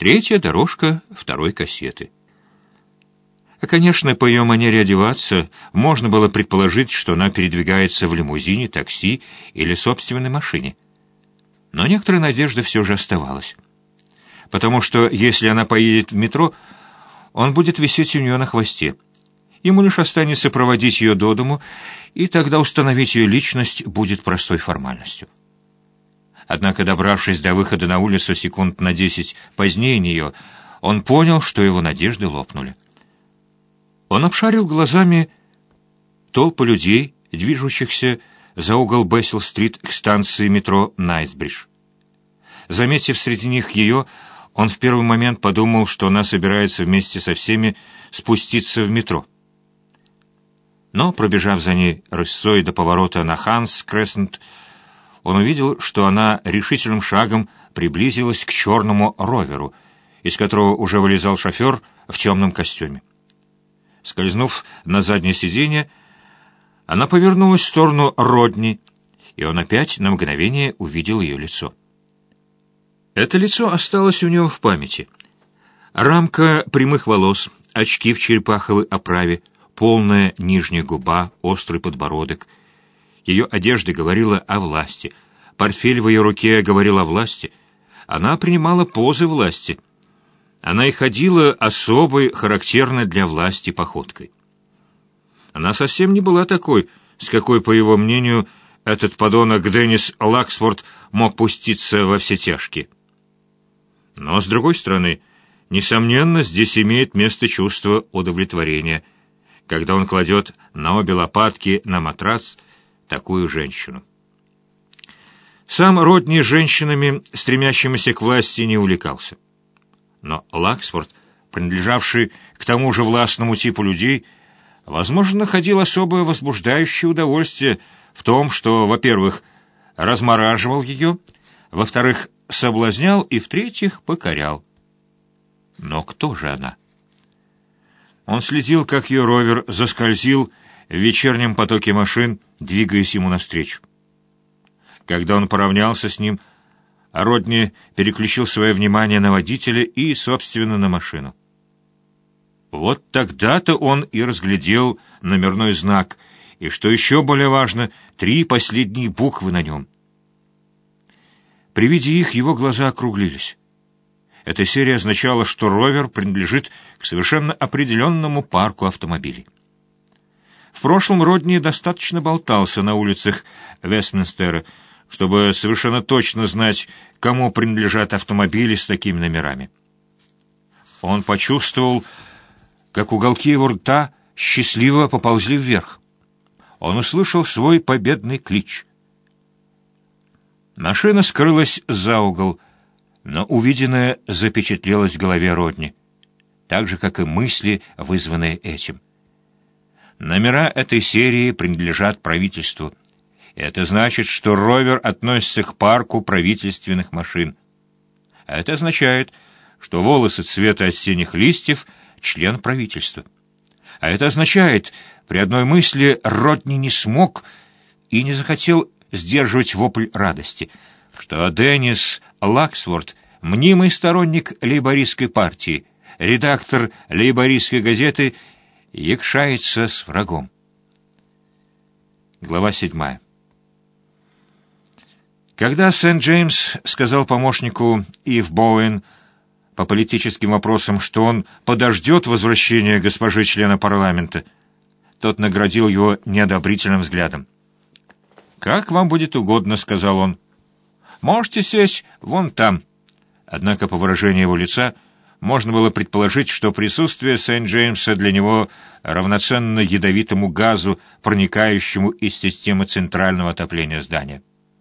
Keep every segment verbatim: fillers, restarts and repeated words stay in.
Третья дорожка второй кассеты. А, конечно, по ее манере одеваться можно было предположить, что она передвигается в лимузине, такси или собственной машине. Но некоторая надежда все же оставалась. Потому что, если она поедет в метро, он будет висеть у нее на хвосте. Ему лишь останется проводить ее до дому, и тогда установить ее личность будет простой формальностью. Однако, добравшись до выхода на улицу секунд на десять позднее нее, он понял, что его надежды лопнули. Он обшарил глазами толпы людей, движущихся за угол Бессел-стрит к станции метро Найтсбридж. Заметив среди них ее, он в первый момент подумал, что она собирается вместе со всеми спуститься в метро. Но, пробежав за ней рысцой до поворота на Ханс-Крессент, он увидел, что она решительным шагом приблизилась к черному роверу, из которого уже вылезал шофер в темном костюме. Скользнув на заднее сиденье, она повернулась в сторону Родни, и он опять на мгновение увидел ее лицо. Это лицо осталось у него в памяти. Рамка прямых волос, очки в черепаховой оправе, полная нижняя губа, острый подбородок. Ее одежда говорила о власти, портфель в ее руке говорил о власти. Она принимала позы власти. Она и ходила особой, характерной для власти походкой. Она совсем не была такой, с какой, по его мнению, этот подонок Деннис Лаксфорд мог пуститься во все тяжкие. Но, с другой стороны, несомненно, здесь имеет место чувство удовлетворения, когда он кладет на обе лопатки на матрац такую женщину. Сам Родни женщинами, стремящимися к власти, не увлекался. Но Лаксфорд, принадлежавший к тому же властному типу людей, возможно, находил особое возбуждающее удовольствие в том, что, во-первых, размораживал ее, во-вторых, соблазнял и, в-третьих, покорял. Но кто же она? Он следил, как ее ровер заскользил в вечернем потоке машин, двигаясь ему навстречу. Когда он поравнялся с ним, Родни переключил свое внимание на водителя и, собственно, на машину. Вот тогда-то он и разглядел номерной знак, и, что еще более важно, три последние буквы на нем. При виде их его глаза округлились. Эта серия означала, что ровер принадлежит к совершенно определенному парку автомобилей. В прошлом Родни достаточно болтался на улицах Вестминстера, чтобы совершенно точно знать, кому принадлежат автомобили с такими номерами. Он почувствовал, как уголки его рта счастливо поползли вверх. Он услышал свой победный клич. Машина скрылась за угол, но увиденное запечатлелось в голове Родни, так же, как и мысли, вызванные этим. Номера этой серии принадлежат правительству. Это значит, что ровер относится к парку правительственных машин. А это означает, что волосы цвета осенних листьев — член правительства. А это означает, при одной мысли Родни не смог и не захотел сдерживать вопль радости, что Деннис Лаксфорд — мнимый сторонник лейбористской партии, редактор лейбористской газеты, якшается с врагом. Глава седьмая. Когда Сент-Джеймс сказал помощнику Ив Боуэн по политическим вопросам, что он подождет возвращения госпожи члена парламента, тот наградил его неодобрительным взглядом. «Как вам будет угодно», — сказал он. «Можете сесть вон там». Однако по выражению его лица можно было предположить, что присутствие Сент-Джеймса для него равноценно ядовитому газу, проникающему из системы центрального отопления здания.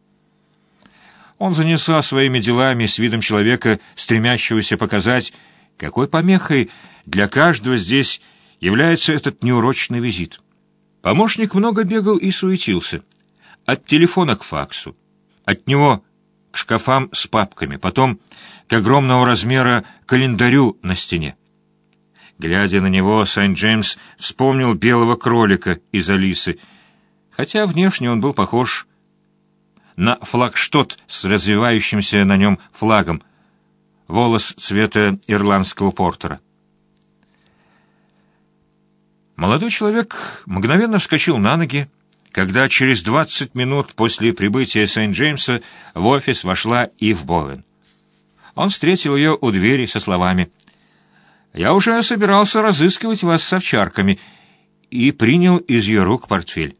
Он занялся своими делами с видом человека, стремящегося показать, какой помехой для каждого здесь является этот неурочный визит. Помощник много бегал и суетился. От телефона к факсу, от него к шкафам с папками, потом к огромного размера календарю на стене. Глядя на него, Сент-Джеймс вспомнил белого кролика из Алисы, хотя внешне он был похож на флагштот с развивающимся на нем флагом. волос цвета ирландского портера. Молодой человек мгновенно вскочил на ноги, когда через двадцать минут после прибытия Сент-Джеймса в офис вошла Ив Боуэн. Он встретил ее у двери со словами: «Я уже собирался разыскивать вас с овчарками», и принял из ее рук портфель.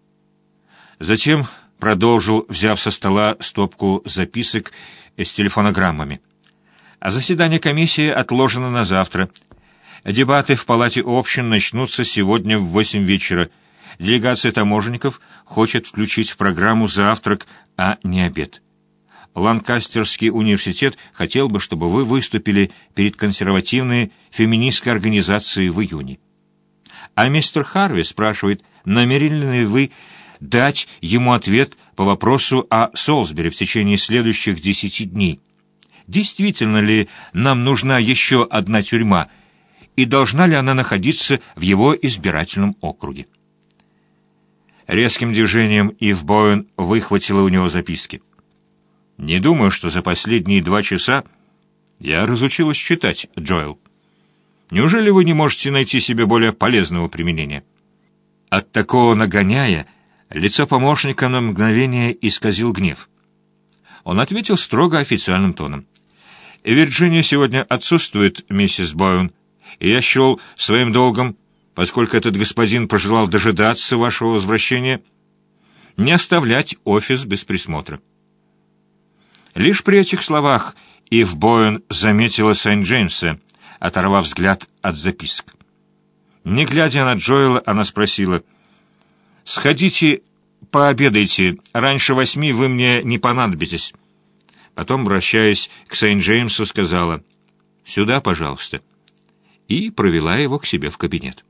Затем продолжил, взяв со стола стопку записок с телефонограммами. А заседание комиссии отложено на завтра. Дебаты в палате общин начнутся сегодня в восемь вечера. Делегация таможенников хочет включить в программу завтрак, а не обед. Ланкастерский университет хотел бы, чтобы вы выступили перед консервативной феминистской организацией в июне. А мистер Харви спрашивает, намерены ли вы дать ему ответ по вопросу о Солсбери в течение следующих десяти дней. Действительно ли нам нужна еще одна тюрьма, и должна ли она находиться в его избирательном округе? Резким движением Ив Боуэн выхватила у него записки. «Не думаю, что за последние два часа я разучилась читать, Джоэл. Неужели вы не можете найти себе более полезного применения?» От такого нагоняя лицо помощника на мгновение исказил гнев. Он ответил строго официальным тоном: «Вирджиния сегодня отсутствует, миссис Боуэн, и я счел своим долгом, поскольку этот господин пожелал дожидаться вашего возвращения, не оставлять офис без присмотра». Лишь при этих словах Ив Боуэн заметила Сент-Джеймса, оторвав взгляд от записок. Не глядя на Джоэла, она спросила: «Сходите, пообедайте, раньше восьми вы мне не понадобитесь». Потом, обращаясь к Сент-Джеймсу, сказала: «Сюда, пожалуйста», и провела его к себе в кабинет.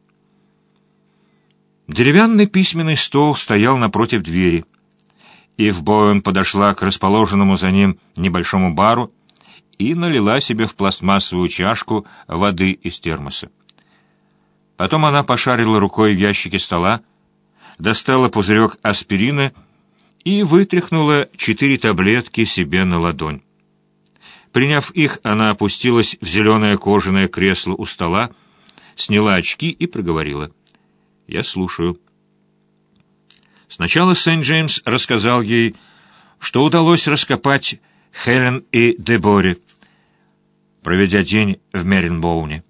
Деревянный письменный стол стоял напротив двери. Ив Боуэн подошла к расположенному за ним небольшому бару и налила себе в пластмассовую чашку воды из термоса. Потом она пошарила рукой в ящике стола, достала пузырек аспирина и вытряхнула четыре таблетки себе на ладонь. Приняв их, она опустилась в зеленое кожаное кресло у стола, сняла очки и проговорила: «Я слушаю». Сначала Сент-Джеймс рассказал ей, что удалось раскопать Хелен и Деборе, проведя день в Меринбоуне.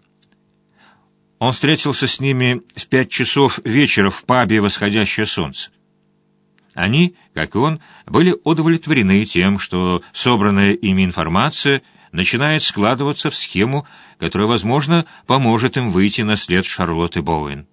Он встретился с ними в пять часов вечера в пабе «Восходящее солнце». Они, как и он, были удовлетворены тем, что собранная ими информация начинает складываться в схему, которая, возможно, поможет им выйти на след Шарлотты Боуэн.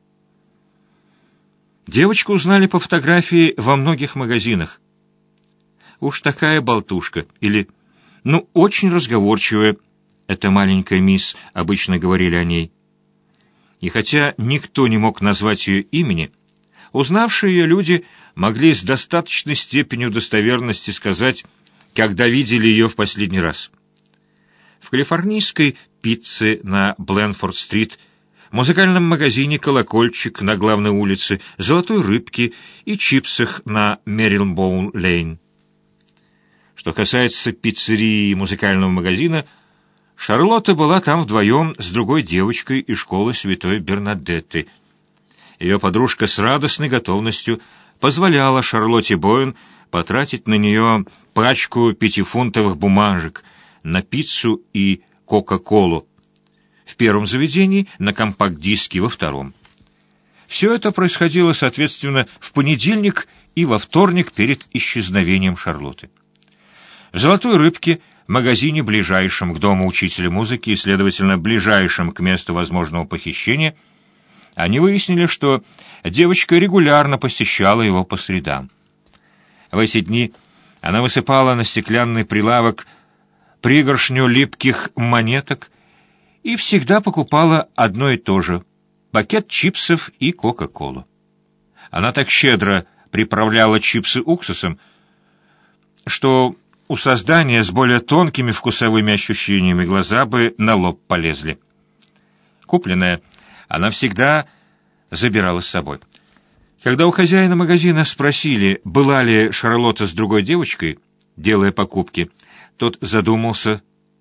Девочку узнали по фотографии во многих магазинах. Уж такая болтушка, или, ну, очень разговорчивая, эта маленькая мисс, обычно говорили о ней. И хотя никто не мог назвать ее имени, узнавшие ее люди могли с достаточной степенью достоверности сказать, когда видели ее в последний раз. В калифорнийской пицце на Бленфорд-стрит, музыкальном магазине «Колокольчик» на главной улице, «Золотой рыбке» и чипсах на Мерилбоун-лейн. Что касается пиццерии и музыкального магазина, Шарлотта была там вдвоем с другой девочкой из школы святой Бернадетты. Ее подружка с радостной готовностью позволяла Шарлотте Боуэн потратить на нее пачку пятифунтовых бумажек на пиццу и кока-колу в первом заведении, на компакт-диске во втором. Все это происходило, соответственно, в понедельник и во вторник перед исчезновением Шарлотты. В «Золотой рыбке», магазине, ближайшем к дому учителя музыки и, следовательно, ближайшем к месту возможного похищения, они выяснили, что девочка регулярно посещала его по средам. В эти дни она высыпала на стеклянный прилавок пригоршню липких монеток и всегда покупала одно и то же — пакет чипсов и кока-колу. Она так щедро приправляла чипсы уксусом, что у создания с более тонкими вкусовыми ощущениями глаза бы на лоб полезли. Купленное она всегда забирала с собой. Когда у хозяина магазина спросили, была ли Шарлотта с другой девочкой, делая покупки, тот задумался,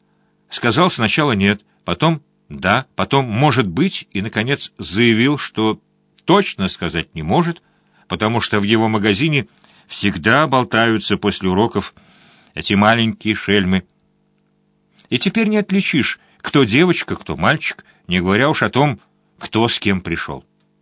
Сказал сначала нет, потом да, потом может быть, и, наконец, заявил, что точно сказать не может, потому что в его магазине всегда болтаются после уроков эти маленькие шельмы. И теперь не отличишь, кто девочка, кто мальчик, не говоря уж о том, кто с кем пришел.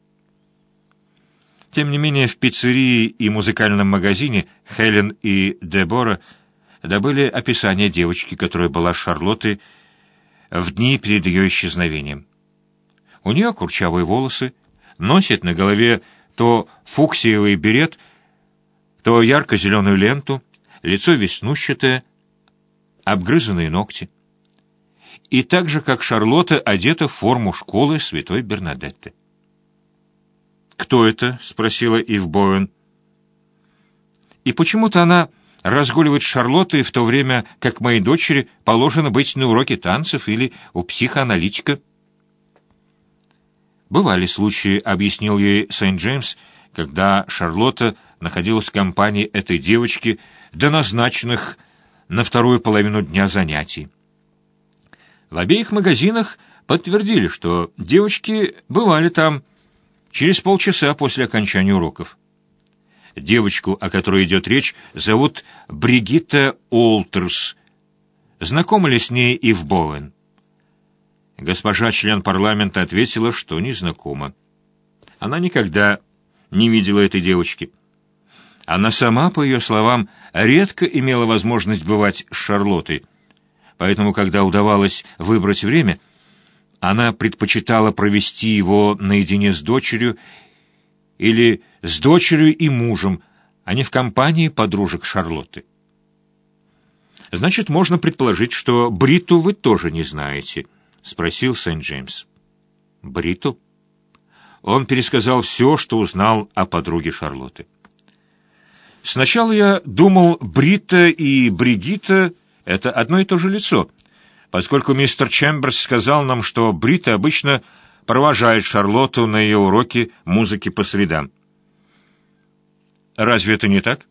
Тем не менее, в пиццерии и музыкальном магазине Хелен и Дебора добыли описание девочки, которая была с Шарлоттой в дни перед ее исчезновением. У нее курчавые волосы, носит на голове то фуксиевый берет, то ярко-зеленую ленту, лицо веснущатое, обгрызанные ногти. И так же, как Шарлотта, одета в форму школы святой Бернадетты. «Кто это?» — спросила Ив Боуэн. И почему-то она разгуливает с Шарлоттой в то время, как моей дочери положено быть на уроке танцев или у психоаналитика. Бывали случаи, объяснил ей Сент-Джеймс, когда Шарлотта находилась в компании этой девочки до назначенных на вторую половину дня занятий. В обеих магазинах подтвердили, что девочки бывали там через полчаса после окончания уроков. Девочку, о которой идет речь, зовут Бригитта Уолтерс. Знакома ли с ней Ив Боуэн? Госпожа член парламента ответила, что не знакома. Она никогда не видела этой девочки. Она сама, по ее словам, редко имела возможность бывать с Шарлоттой, поэтому, когда удавалось выбрать время, она предпочитала провести его наедине с дочерью или с дочерью и мужем, а не в компании подружек Шарлотты. «Значит, можно предположить, что Бритту вы тоже не знаете?» — спросил Сент-Джеймс. «Бритту?» Он пересказал все, что узнал о подруге Шарлотты. «Сначала я думал, Бритта и Бригитта — это одно и то же лицо, поскольку мистер Чемберс сказал нам, что Бритта обычно провожает Шарлотту на ее уроки музыки по средам. Разве это не так?»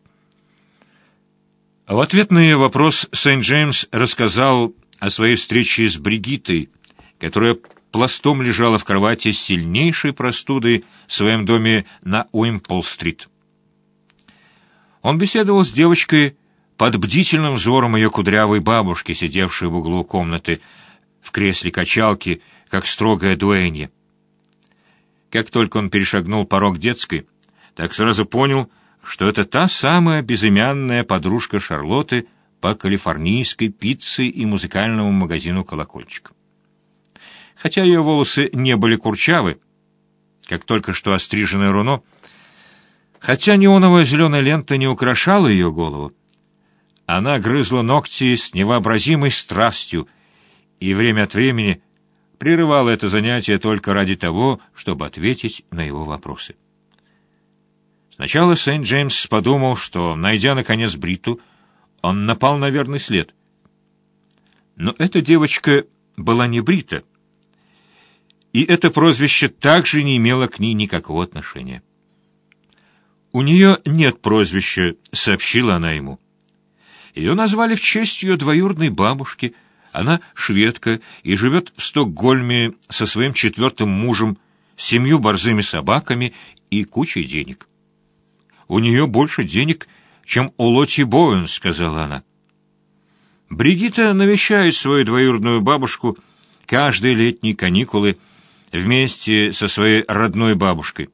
В ответ на ее вопрос Сент-Джеймс рассказал о своей встрече с Бригиттой, которая пластом лежала в кровати с сильнейшей простудой в своем доме на Уимпл-стрит. Он беседовал с девочкой под бдительным взором ее кудрявой бабушки, сидевшей в углу комнаты в кресле качалки, как строгая дуэнья. Как только он перешагнул порог детской, так сразу понял, что это та самая безымянная подружка Шарлотты по калифорнийской пицце и музыкальному магазину «Колокольчик». Хотя ее волосы не были курчавы, как только что остриженное руно, хотя неоновая зеленая лента не украшала ее голову, она грызла ногти с невообразимой страстью и время от времени прерывала это занятие только ради того, чтобы ответить на его вопросы. Сначала Сент-Джеймс подумал, что, найдя наконец Бритту, он напал на верный след. Но эта девочка была не Бритта, и это прозвище также не имело к ней никакого отношения. «У нее нет прозвища», — сообщила она ему. «Ее назвали в честь ее двоюродной бабушки. Она шведка и живет в Стокгольме со своим четвертым мужем, семью борзыми собаками и кучей денег». «У нее больше денег, чем у Лотти Боуэн», — сказала она. Бригитта навещает свою двоюродную бабушку каждые летние каникулы вместе со своей родной бабушкой.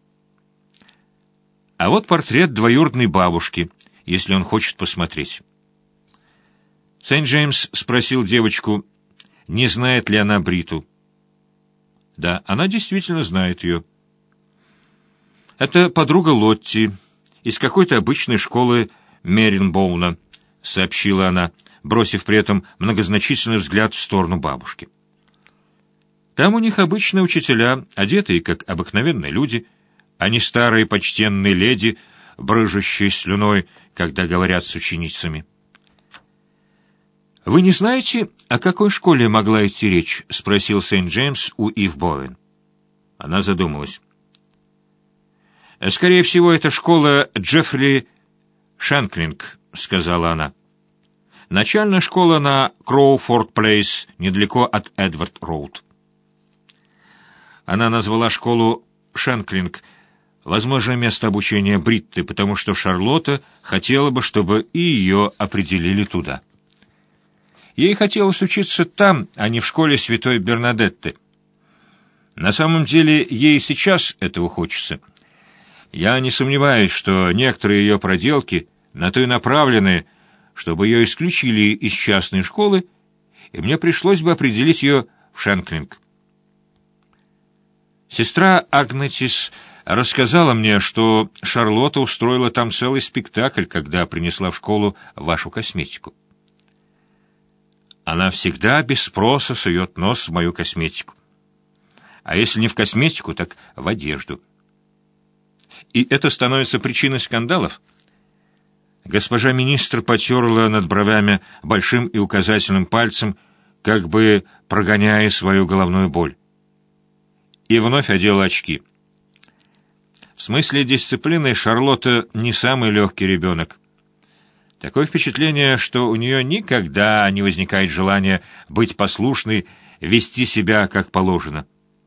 А вот портрет двоюродной бабушки, если он хочет посмотреть. Сент-Джеймс спросил девочку, не знает ли она Бритту. Да, она действительно знает ее. Это подруга Лотти из какой-то обычной школы Меринбоуна, сообщила она, бросив при этом многозначительный взгляд в сторону бабушки. Там у них обычные учителя, одетые как обыкновенные люди, а не старые почтенные леди, брыжущие слюной, когда говорят с ученицами. «Вы не знаете, о какой школе могла идти речь?» — спросил Сент-Джеймс у Ив Боуэн. Она задумалась. «Скорее всего, это школа Джеффри Шенклинг», — сказала она. Начальная школа на Кроуфорд-Плейс, недалеко от Эдвард-Роуд. Она назвала школу Шенклинг, возможно, место обучения Бритты, потому что Шарлотта хотела бы, чтобы и ее определили туда. Ей хотелось учиться там, а не в школе святой Бернадетты. На самом деле, ей сейчас этого хочется. Я не сомневаюсь, что некоторые ее проделки на то и направлены, чтобы ее исключили из частной школы, и мне пришлось бы определить ее в Шенклинг. Сестра Агнетис рассказала мне, что Шарлотта устроила там целый спектакль, когда принесла в школу вашу косметику. Она всегда без спроса сует нос в мою косметику. А если не в косметику, так в одежду. И это становится причиной скандалов? Госпожа министр потерла над бровями большим и указательным пальцем, как бы прогоняя свою головную боль. И вновь одела очки. В смысле дисциплины Шарлотта не самый легкий ребенок. Такое впечатление, что у нее никогда не возникает желания быть послушной, вести себя как положено.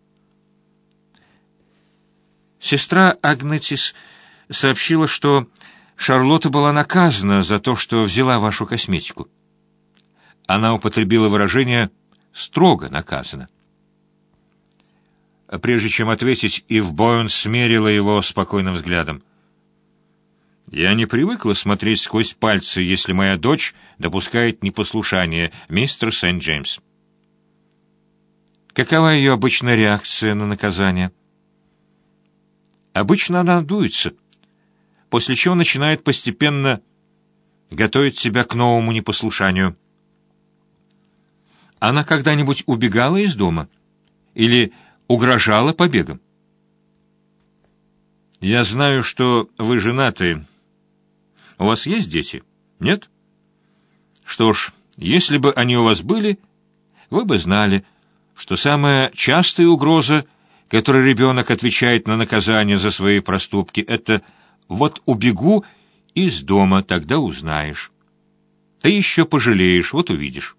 Сестра Агнетис сообщила, что Шарлотта была наказана за то, что взяла вашу косметику. Она употребила выражение «строго наказана». Прежде чем ответить, Ив Бойн смерила его спокойным взглядом. «Я не привыкла смотреть сквозь пальцы, если моя дочь допускает непослушание, мистер Сент-Джеймс». «Какова ее обычная реакция на наказание?» «Обычно она дуется, после чего начинает постепенно готовить себя к новому непослушанию». «Она когда-нибудь убегала из дома? Или угрожала побегом?» «Я знаю, что вы женаты. У вас есть дети? Нет? Что ж, если бы они у вас были, вы бы знали, что самая частая угроза, которой ребенок отвечает на наказание за свои проступки, это «вот убегу из дома, тогда узнаешь». Ты еще пожалеешь, вот увидишь.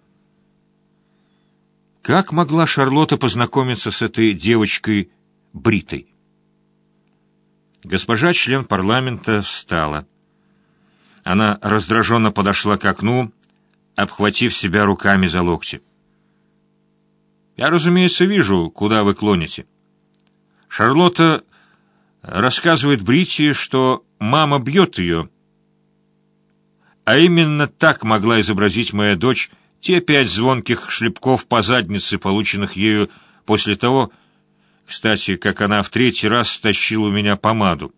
Как могла Шарлотта познакомиться с этой девочкой Бритой? Госпожа член парламента встала. Она раздраженно подошла к окну, обхватив себя руками за локти. «Я, разумеется, вижу, куда вы клоните. Шарлотта рассказывает Бритте, что мама бьет ее. А именно так могла изобразить моя дочь те пять звонких шлепков по заднице, полученных ею после того, кстати, как она в третий раз стащила у меня помаду.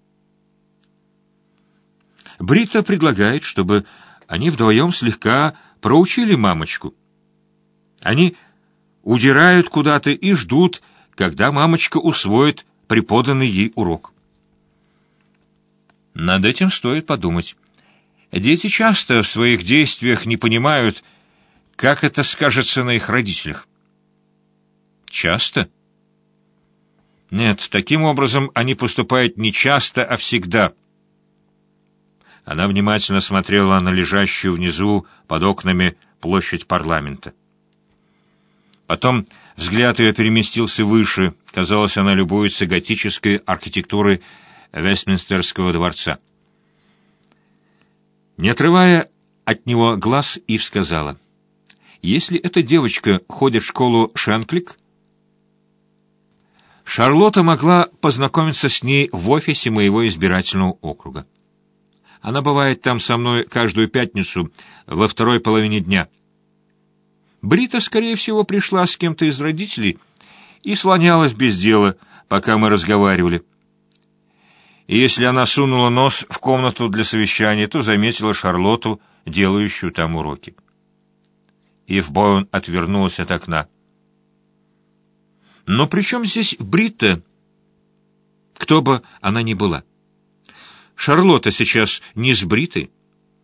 Бритта предлагает, чтобы они вдвоем слегка проучили мамочку. Они удирают куда-то и ждут, когда мамочка усвоит преподанный ей урок. Над этим стоит подумать. Дети часто в своих действиях не понимают, как это скажется на их родителях. Часто? Нет, таким образом они поступают не часто, а всегда. Она внимательно смотрела на лежащую внизу под окнами площадь парламента. Потом взгляд ее переместился выше. Казалось, она любуется готической архитектурой Вестминстерского дворца. Не отрывая от него глаз, Ив сказала: «Если эта девочка ходит в школу Шенклинг, Шарлотта могла познакомиться с ней в офисе моего избирательного округа. Она бывает там со мной каждую пятницу во второй половине дня. Брита, скорее всего, пришла с кем-то из родителей и слонялась без дела, пока мы разговаривали. И если она сунула нос в комнату для совещания, то заметила Шарлотту, делающую там уроки». Ив Бойн отвернулась от окна. «Но при чем здесь Бритта? Кто бы она ни была. Шарлотта сейчас не с Бритой.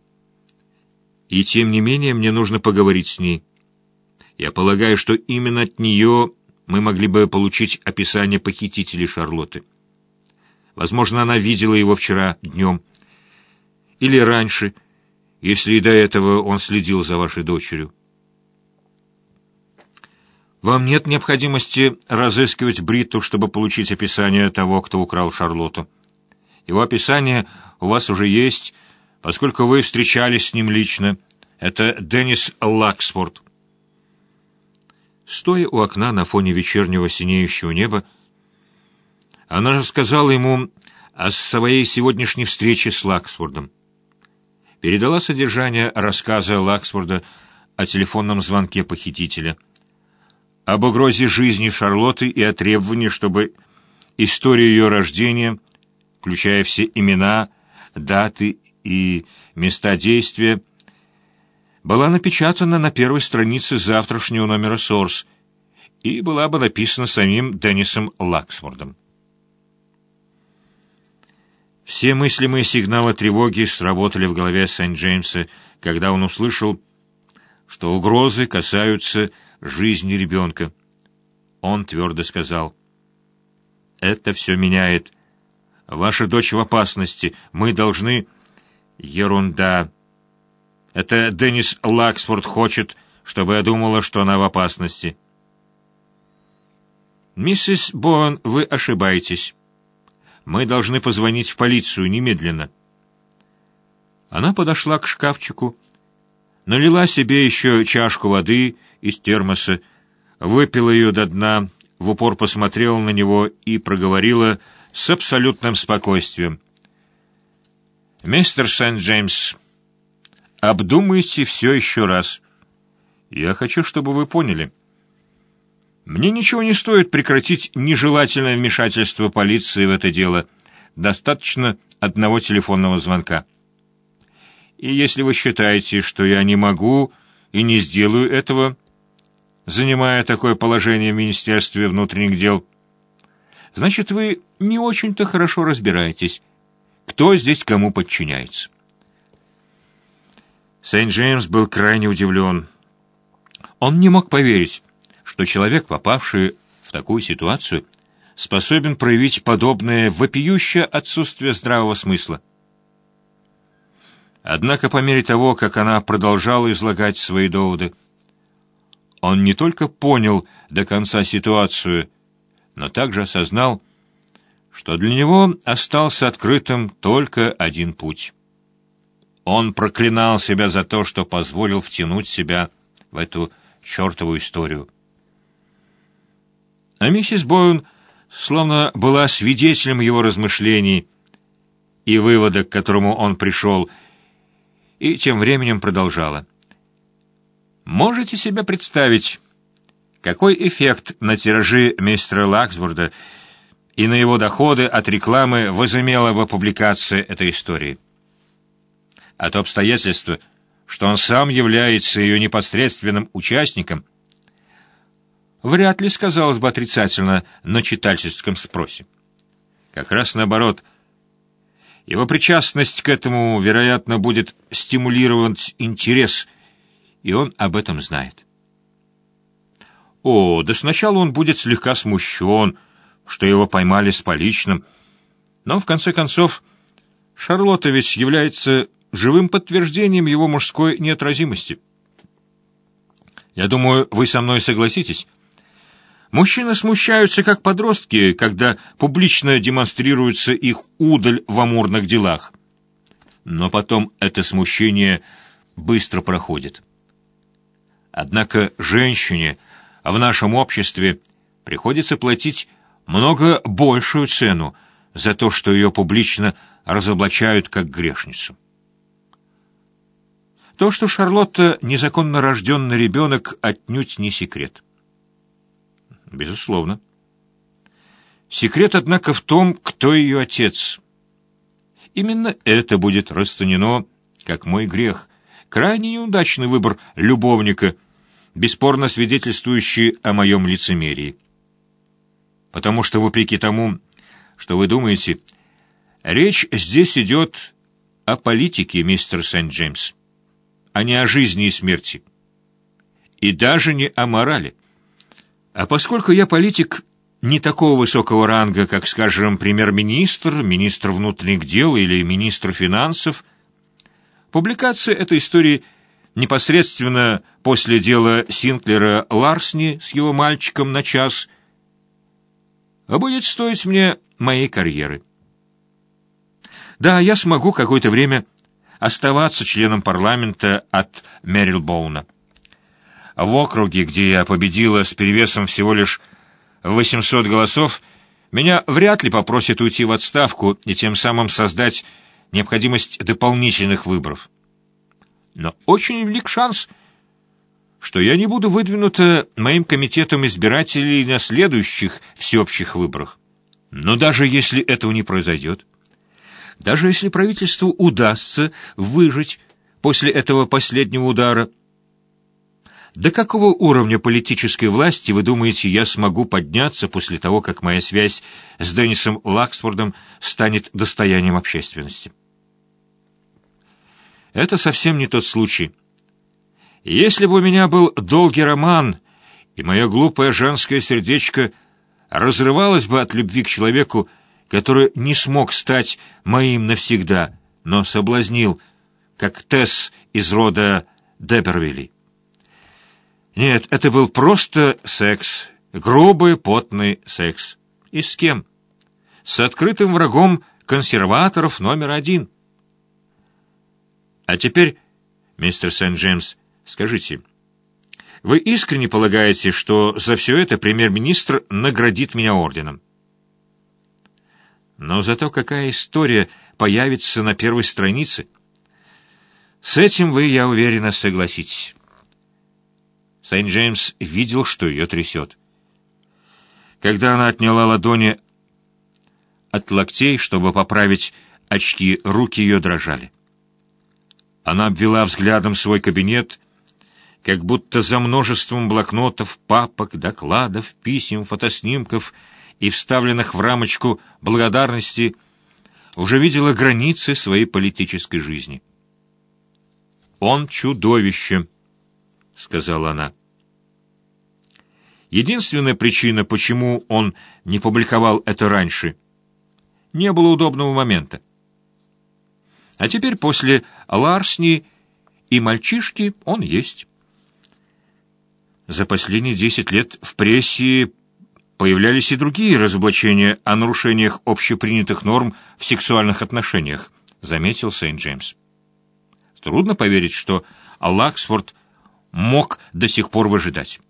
И тем не менее мне нужно поговорить с ней. Я полагаю, что именно от нее мы могли бы получить описание похитителей Шарлотты. Возможно, она видела его вчера днем. Или раньше, если и до этого он следил за вашей дочерью. Вам нет необходимости разыскивать Бритту, чтобы получить описание того, кто украл Шарлотту. Его описание у вас уже есть, поскольку вы встречались с ним лично. Это Деннис Лаксфорд. Стоя у окна на фоне вечернего синеющего неба, она рассказала ему о своей сегодняшней встрече с Лаксфордом. Передала содержание рассказа Лаксфорда о телефонном звонке похитителя, об угрозе жизни Шарлотты и о требовании, чтобы история ее рождения, включая все имена, даты и места действия, была напечатана на первой странице завтрашнего номера «Сорс» и была бы написана самим Деннисом Лаксфордом. Все мыслимые сигналы тревоги сработали в голове Сент-Джеймса, когда он услышал, что угрозы касаются жизни ребенка. Он твердо сказал: «Это все меняет. Ваша дочь в опасности. Мы должны...» «Ерунда. Это Деннис Лаксфорд хочет, чтобы я думала, что она в опасности». «Миссис Боуэн, вы ошибаетесь. Мы должны позвонить в полицию немедленно». Она подошла к шкафчику, налила себе еще чашку воды из термоса, выпила ее до дна, в упор посмотрела на него и проговорила с абсолютным спокойствием: «Мистер Сент-Джеймс, обдумайте все еще раз. Я хочу, чтобы вы поняли. Мне ничего не стоит прекратить нежелательное вмешательство полиции в это дело. Достаточно одного телефонного звонка. И если вы считаете, что я не могу и не сделаю этого, занимая такое положение в Министерстве внутренних дел, значит, вы не очень-то хорошо разбираетесь, кто здесь кому подчиняется». Сент-Джеймс был крайне удивлен. Он не мог поверить, что человек, попавший в такую ситуацию, способен проявить подобное вопиющее отсутствие здравого смысла. Однако по мере того, как она продолжала излагать свои доводы, он не только понял до конца ситуацию, но также осознал, что для него остался открытым только один путь. Он проклинал себя за то, что позволил втянуть себя в эту чертову историю. А миссис Боуэн словно была свидетелем его размышлений и вывода, к которому он пришел, и тем временем продолжала: «Можете себе представить, какой эффект на тиражи мистера Лаксфорда и на его доходы от рекламы возымела бы публикация этой истории? А то обстоятельство, что он сам является ее непосредственным участником, вряд ли сказалось бы отрицательно на читательском спросе. Как раз наоборот, его причастность к этому, вероятно, будет стимулировать интерес, и он об этом знает. О, да сначала он будет слегка смущен, что его поймали с поличным, но, в конце концов, Шарлотта ведь является живым подтверждением его мужской неотразимости. Я думаю, вы со мной согласитесь. Мужчины смущаются, как подростки, когда публично демонстрируется их удаль в амурных делах. Но потом это смущение быстро проходит. Однако женщине в нашем обществе приходится платить много большую цену за то, что ее публично разоблачают как грешницу. То, что Шарлотта незаконно рожденный ребенок, отнюдь не секрет. Безусловно. Секрет, однако, в том, кто ее отец. Именно это будет расценено как мой грех, крайне неудачный выбор любовника, бесспорно свидетельствующий о моем лицемерии. Потому что, вопреки тому, что вы думаете, речь здесь идет о политике, мистер Сент-Джеймс, а не о жизни и смерти, и даже не о морали. А поскольку я политик не такого высокого ранга, как, скажем, премьер-министр, министр внутренних дел или министр финансов, Публикация этой истории непосредственно после дела Синклера Ларсни с его мальчиком на час будет стоить мне моей карьеры. Да, я смогу какое-то время оставаться членом парламента от Мерилбоуна. В округе, где я победила с перевесом всего лишь восемьсот голосов, меня вряд ли попросят уйти в отставку и тем самым создать необходимость дополнительных выборов. Но очень велик шанс, что я не буду выдвинута моим комитетом избирателей на следующих всеобщих выборах. Но даже если этого не произойдет, даже если правительству удастся выжить после этого последнего удара, до какого уровня политической власти, вы думаете, я смогу подняться после того, как моя связь с Деннисом Лаксфордом станет достоянием общественности? Это совсем не тот случай. Если бы у меня был долгий роман, и мое глупое женское сердечко разрывалось бы от любви к человеку, который не смог стать моим навсегда, но соблазнил, как Тесс из рода Дебервилли. Нет, это был просто секс, грубый, потный секс. И с кем? С открытым врагом консерваторов номер один. А теперь, мистер Сент-Джеймс, скажите, вы искренне полагаете, что за все это премьер-министр наградит меня орденом? Но зато какая история появится на первой странице. С этим вы, я уверена, согласитесь. Сент-Джеймс видел, что ее трясет. Когда она отняла ладони от локтей, чтобы поправить очки, руки ее дрожали. Она обвела взглядом свой кабинет, как будто за множеством блокнотов, папок, докладов, писем, фотоснимков и вставленных в рамочку благодарности уже видела границы своей политической жизни. «Он чудовище», — сказала она. Единственная причина, почему он не публиковал это раньше, не было удобного момента. А теперь после Ларсни и мальчишки он есть. За последние десять лет в прессе появлялись и другие разоблачения о нарушениях общепринятых норм в сексуальных отношениях, заметил Сент-Джеймс. Трудно поверить, что Лаксфорд мог до сих пор выжидать.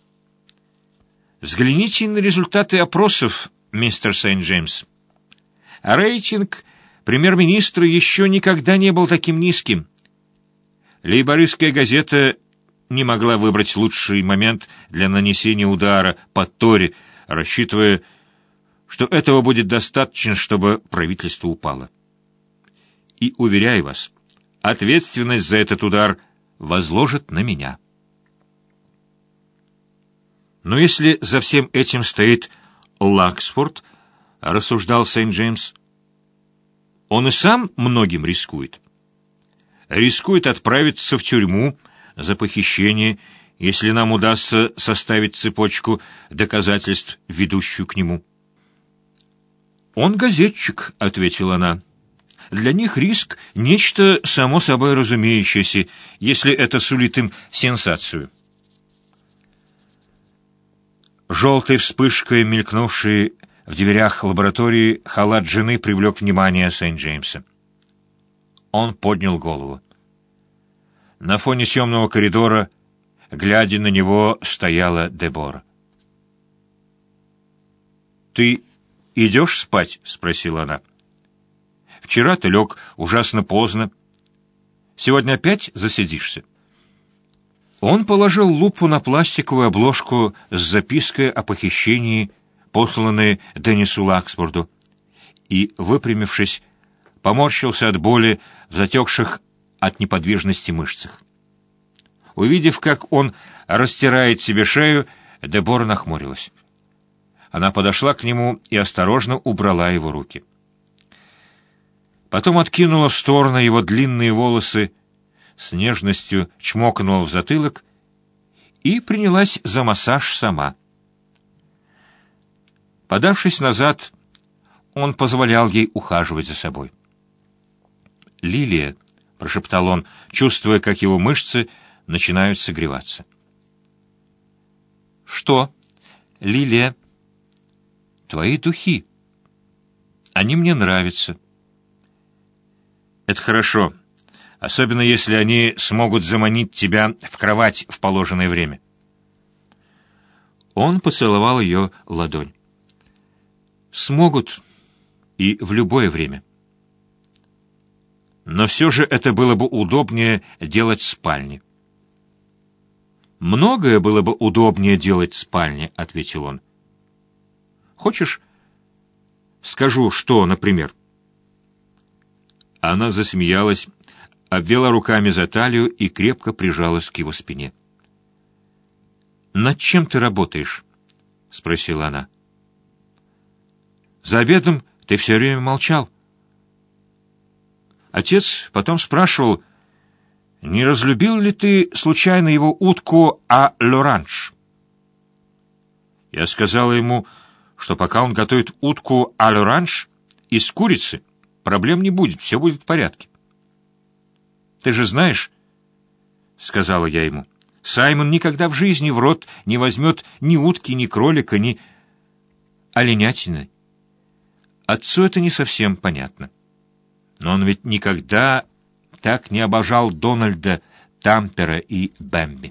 Взгляните на результаты опросов, мистер Сент-Джеймс. Рейтинг премьер-министра еще никогда не был таким низким. Лейбористская газета не могла выбрать лучший момент для нанесения удара по Тори, рассчитывая, что этого будет достаточно, чтобы правительство упало. И, уверяю вас, ответственность за этот удар возложат на меня. Но если за всем этим стоит Лаксфорд, рассуждал Сент-Джеймс, он и сам многим рискует. Рискует отправиться в тюрьму за похищение, если нам удастся составить цепочку доказательств, ведущую к нему. «Он газетчик», — ответила она. «Для них риск — нечто само собой разумеющееся, если это сулит им сенсацию». Желтой вспышкой, мелькнувшей в дверях лаборатории, халат жены привлек внимание Сент-Джеймса. Он поднял голову. На фоне темного коридора, глядя на него, стояла Дебора. «Ты идешь спать?» — спросила она. «Вчера ты лег ужасно поздно. Сегодня опять засидишься?» Он положил лупу на пластиковую обложку с запиской о похищении, посланной Деннису Лаксфорду, и, выпрямившись, поморщился от боли в затекших от неподвижности мышцах. Увидев, как он растирает себе шею, Дебора нахмурилась. Она подошла к нему и осторожно убрала его руки. Потом откинула в сторону его длинные волосы, с нежностью чмокнула в затылок и принялась за массаж сама. Подавшись назад, он позволял ей ухаживать за собой. «Лилия», — прошептал он, чувствуя, как его мышцы начинают согреваться. «Что, Лилия?» «Твои духи. Они мне нравятся». «Это хорошо, особенно если они смогут заманить тебя в кровать в положенное время». Он поцеловал ее ладонь. «Смогут и в любое время». Но все же это было бы удобнее делать в спальне. «Многое было бы удобнее делать в спальне», — ответил он. «Хочешь, скажу, что, например?» Она засмеялась, обвела руками за талию и крепко прижалась к его спине. «Над чем ты работаешь?» — спросила она. «За обедом ты все время молчал. Отец потом спрашивал, не разлюбил ли ты случайно его утку а l'orange? Я сказала ему, что пока он готовит утку а l'orange из курицы, проблем не будет, все будет в порядке. Ты же знаешь, — сказала я ему, — Саймон никогда в жизни в рот не возьмет ни утки, ни кролика, ни оленятины. Отцу это не совсем понятно. Но он ведь никогда так не обожал Дональда, Тампера и Бэмби.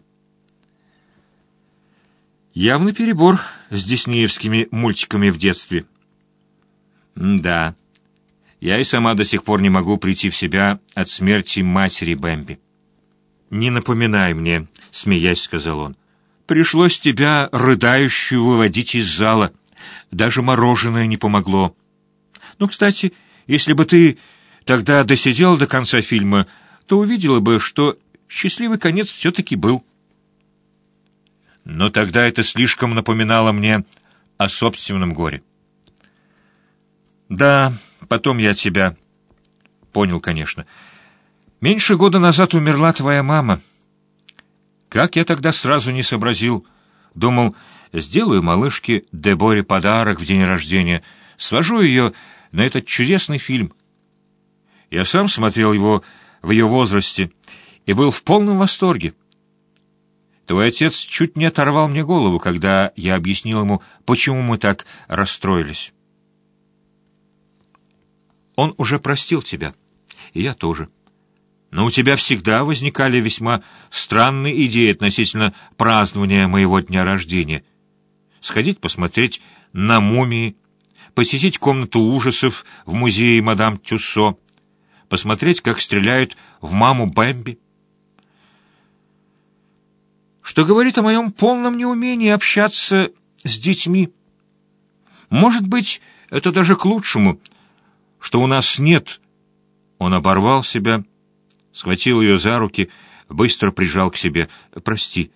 Явный перебор с диснеевскими мультиками в детстве. Да, я и сама до сих пор не могу прийти в себя от смерти матери Бэмби. «Не напоминай мне», — смеясь сказал он. «Пришлось тебя, рыдающую, выводить из зала. Даже мороженое не помогло. Ну, кстати, если бы ты тогда досидел до конца фильма, то увидела бы, что счастливый конец все-таки был». Но тогда это слишком напоминало мне о собственном горе. «Да, потом я тебя...» «Понял, конечно. Меньше года назад умерла твоя мама. Как я тогда сразу не сообразил. Думал, сделаю малышке Деборе подарок в день рождения, свожу ее на этот чудесный фильм. Я сам смотрел его в ее возрасте и был в полном восторге. Твой отец чуть не оторвал мне голову, когда я объяснил ему, почему мы так расстроились. Он уже простил тебя, и я тоже. Но у тебя всегда возникали весьма странные идеи относительно празднования моего дня рождения. Сходить посмотреть на мумии, посетить комнату ужасов в музее мадам Тюссо, посмотреть, как стреляют в маму Бэмби. Что говорит о моем полном неумении общаться с детьми. Может быть, это даже к лучшему, что у нас нет... Он оборвал себя, схватил ее за руки, быстро прижал к себе. «Прости».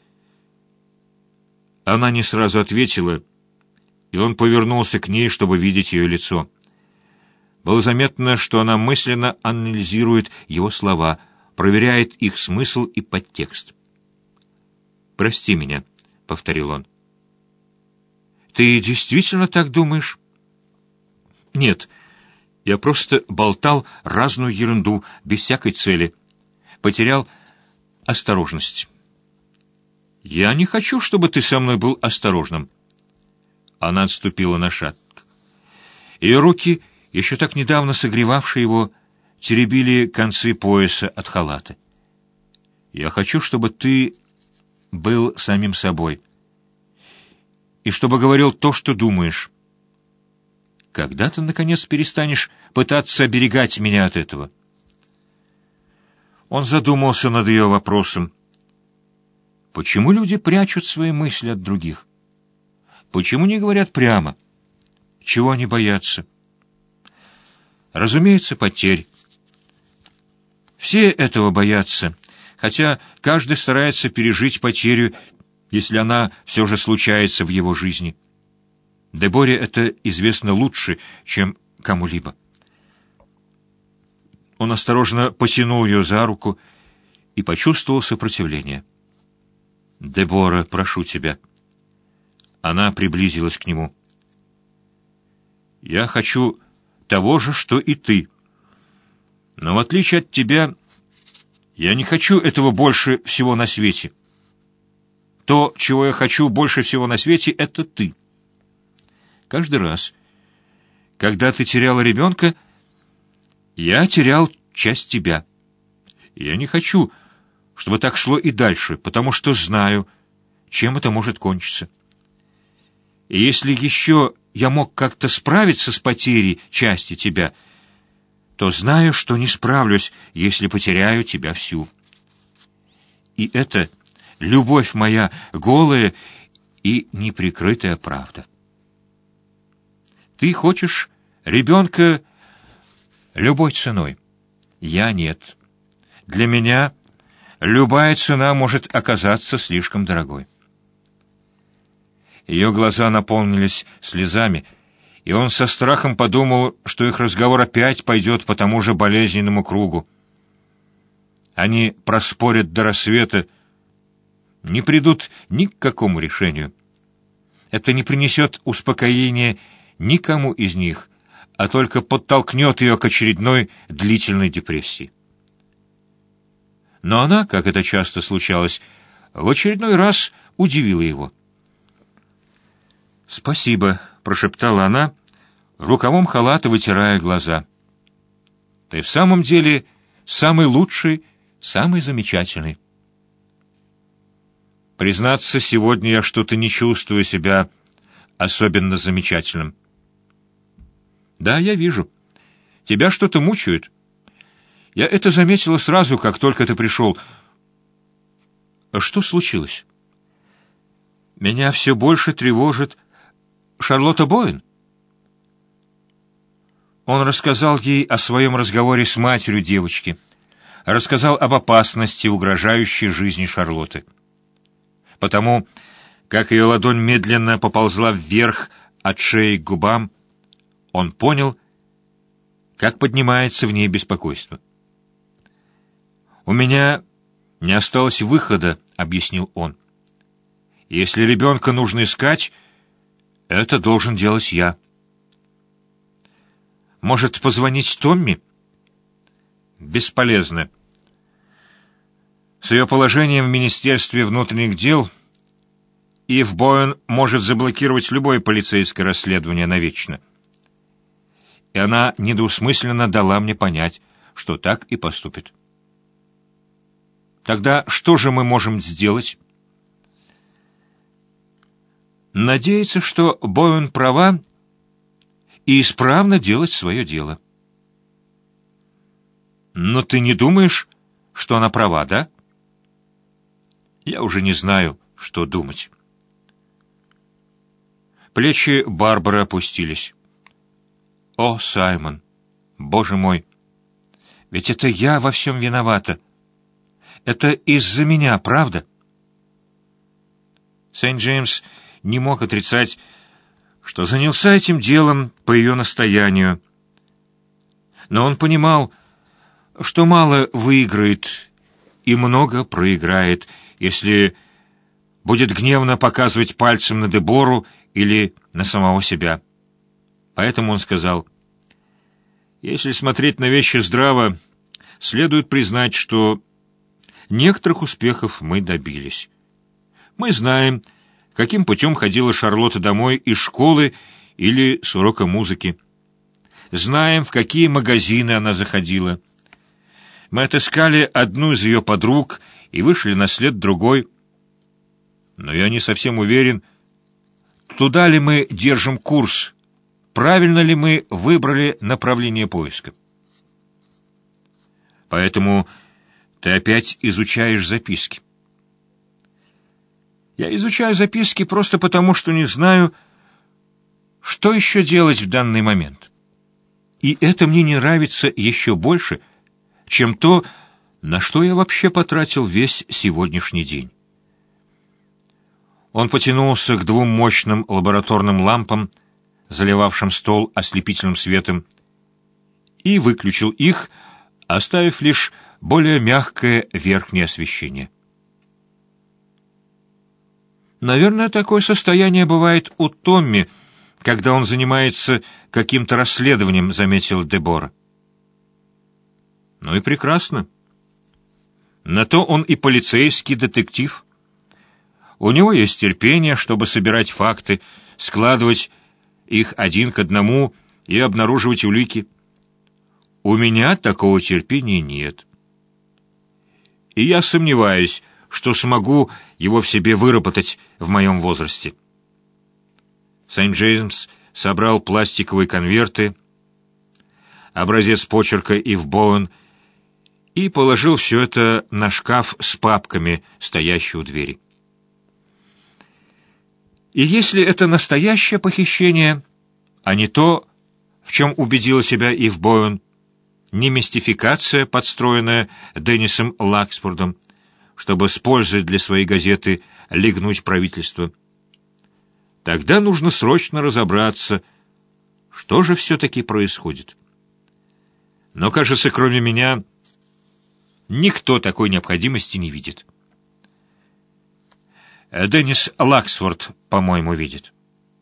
Она не сразу ответила, и он повернулся к ней, чтобы видеть ее лицо. Было заметно, что она мысленно анализирует его слова, проверяет их смысл и подтекст. «Прости меня», — повторил он. «Ты действительно так думаешь?» «Нет, я просто болтал разную ерунду, без всякой цели. Потерял осторожность». «Я не хочу, чтобы ты со мной был осторожным». Она отступила на шаг. Ее руки, еще так недавно согревавшие его, теребили концы пояса от халата. «Я хочу, чтобы ты был самим собой, и чтобы говорил то, что думаешь. Когда ты, наконец, перестанешь пытаться оберегать меня от этого?» Он задумался над ее вопросом. Почему люди прячут свои мысли от других? Почему не говорят прямо? Чего они боятся? Разумеется, потерь. Все этого боятся, хотя каждый старается пережить потерю, если она все же случается в его жизни. Деборе это известно лучше, чем кому-либо. Он осторожно потянул ее за руку и почувствовал сопротивление. «Дебора, прошу тебя». Она приблизилась к нему. «Я хочу того же, что и ты. Но в отличие от тебя, Я не хочу этого больше всего на свете. То, чего я хочу больше всего на свете, это ты. Каждый раз, когда ты теряла ребенка, я терял часть тебя. Я не хочу, чтобы так шло и дальше, потому что знаю, чем это может кончиться. И если еще я мог как-то справиться с потерей части тебя, то знаю, что не справлюсь, если потеряю тебя всю. И это любовь моя голая и неприкрытая правда. Ты хочешь ребенка любой ценой. Я нет. Для меня любая цена может оказаться слишком дорогой. Ее глаза наполнились слезами, и он со страхом подумал, что их разговор опять пойдет по тому же болезненному кругу. Они проспорят до рассвета, не придут ни к какому решению. Это не принесет успокоения никому из них, а только подтолкнет ее к очередной длительной депрессии. Но она, как это часто случалось, в очередной раз удивила его. «Спасибо», — прошептала она, рукавом халата вытирая глаза. «Ты в самом деле самый лучший, самый замечательный. Признаться, сегодня я что-то не чувствую себя особенно замечательным». «Да, я вижу. Тебя что-то мучает. Я это заметила сразу, как только ты пришел. Что случилось?» «Меня все больше тревожит Шарлотта Боуэн». Он рассказал ей о своем разговоре с матерью девочки, рассказал об опасности, угрожающей жизни Шарлотты. Потому, как ее ладонь медленно поползла вверх от шеи к губам, он понял, как поднимается в ней беспокойство. «У меня не осталось выхода», — объяснил он. «Если ребенка нужно искать, это должен делать я». «Может, позвонить Томми?» «Бесполезно. С ее положением в Министерстве внутренних дел Ив Боуэн может заблокировать любое полицейское расследование навечно». И она недвусмысленно дала мне понять, что так и поступит. Тогда что же мы можем сделать? Надеяться, что Боуэн права, и исправно делать свое дело. Но ты не думаешь, что она права, да? Я уже не знаю, что думать. Плечи Барбары опустились. «О, Саймон, Боже мой, ведь это я во всем виновата. Это из-за меня, правда?» Сент-Джеймс не мог отрицать, что занялся этим делом по ее настоянию. Но он понимал, что мало выиграет и много проиграет, если будет гневно показывать пальцем на Дебору или на самого себя. Поэтому он сказал: «Если смотреть на вещи здраво, следует признать, что некоторых успехов мы добились. Мы знаем, каким путем ходила Шарлотта домой из школы или с урока музыки. Знаем, в какие магазины она заходила. Мы отыскали одну из ее подруг и вышли на след другой. Но я не совсем уверен, туда ли мы держим курс, правильно ли мы выбрали направление поиска. Поэтому ты опять изучаешь записки». «Я изучаю записки просто потому, что не знаю, что еще делать в данный момент. И это мне не нравится еще больше, чем то, на что я вообще потратил весь сегодняшний день». Он потянулся к двум мощным лабораторным лампам, заливавшим стол ослепительным светом, и выключил их, оставив лишь более мягкое верхнее освещение. «Наверное, такое состояние бывает у Томми, когда он занимается каким-то расследованием», — заметила Дебора. «Ну и прекрасно. На то он и полицейский детектив. У него есть терпение, чтобы собирать факты, складывать их один к одному и обнаруживать улики. У меня такого терпения нет. И я сомневаюсь, что смогу его в себе выработать в моем возрасте. Сент-Джеймс собрал пластиковые конверты, образец почерка Ив Боуэн, и положил все это на шкаф с папками, стоящий у двери. И если это настоящее похищение, а не то, в чем убедила себя Ив Боуэн, не мистификация, подстроенная Деннисом Лаксфордом, чтобы с пользой для своей газеты лигнуть правительство, тогда нужно срочно разобраться, что же все-таки происходит. Но, кажется, кроме меня, никто такой необходимости не видит. Деннис Лаксфорд, по-моему, видит.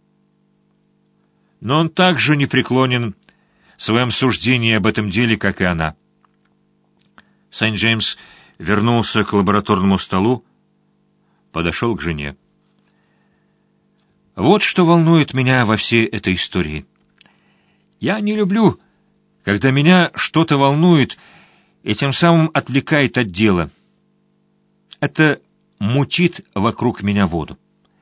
Но он также непреклонен в своем суждении об этом деле, как и она. Сент-Джеймс вернулся к лабораторному столу, подошел к жене. Вот что волнует меня во всей этой истории. Я не люблю, когда меня что-то волнует и тем самым отвлекает от дела. Это мутит вокруг меня воду.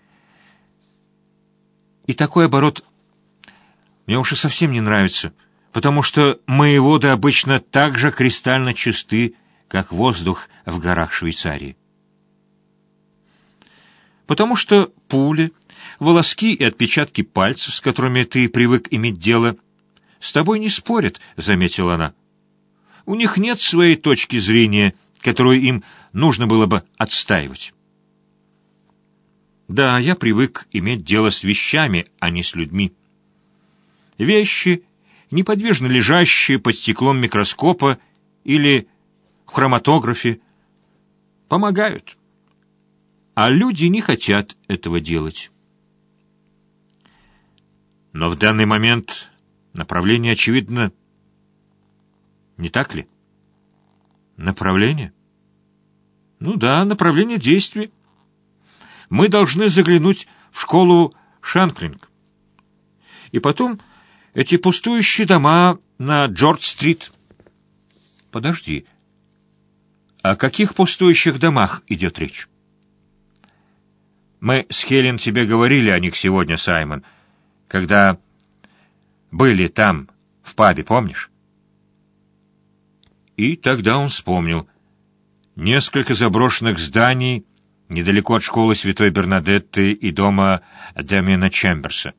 И такой оборот мне уж и совсем не нравится, потому что мои воды обычно так же кристально чисты, как воздух в горах Швейцарии. Потому что пули, волоски и отпечатки пальцев, с которыми ты привык иметь дело, с тобой не спорят, — заметила она. У них нет своей точки зрения, которую им нужно было бы отстаивать. Да, я привык иметь дело с вещами, а не с людьми. Вещи, неподвижно лежащие под стеклом микроскопа или в хроматографе, помогают. А люди не хотят этого делать. Но в данный момент направление очевидно, не так ли? Направление? Ну да, направление действий. Мы должны заглянуть в школу Шанклинг. И потом эти пустующие дома на Джордж-стрит. Подожди. О каких пустующих домах идет речь? Мы с Хелен тебе говорили о них сегодня, Саймон, когда были там, в пабе, помнишь? И тогда он вспомнил. Несколько заброшенных зданий недалеко от школы Святой Бернадетты и дома Дэмиана Чемберса.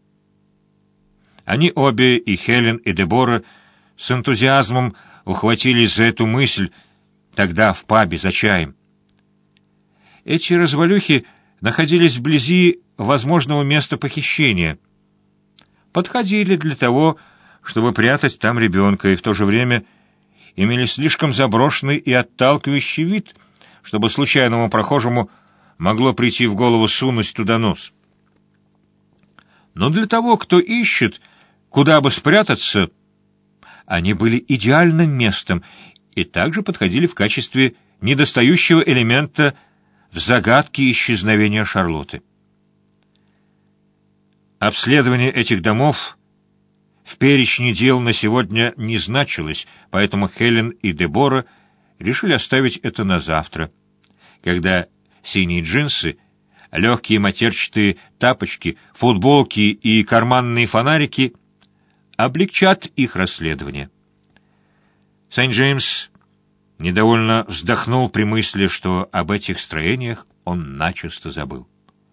Они обе, и Хелен, и Дебора, с энтузиазмом ухватились за эту мысль тогда в пабе за чаем. Эти развалюхи находились вблизи возможного места похищения. Подходили для того, чтобы прятать там ребенка, и в то же время имели слишком заброшенный и отталкивающий вид, чтобы случайному прохожему могло прийти в голову сунуть туда нос. Но для того, кто ищет, куда бы спрятаться, они были идеальным местом и также подходили в качестве недостающего элемента в загадке исчезновения Шарлотты. Обследование этих домов в перечне дел на сегодня не значилось, поэтому Хелен и Дебора решили оставить это на завтра, когда синие джинсы, легкие матерчатые тапочки, футболки и карманные фонарики облегчат их расследование. Сент-Джеймс недовольно вздохнул при мысли, что об этих строениях он начисто забыл.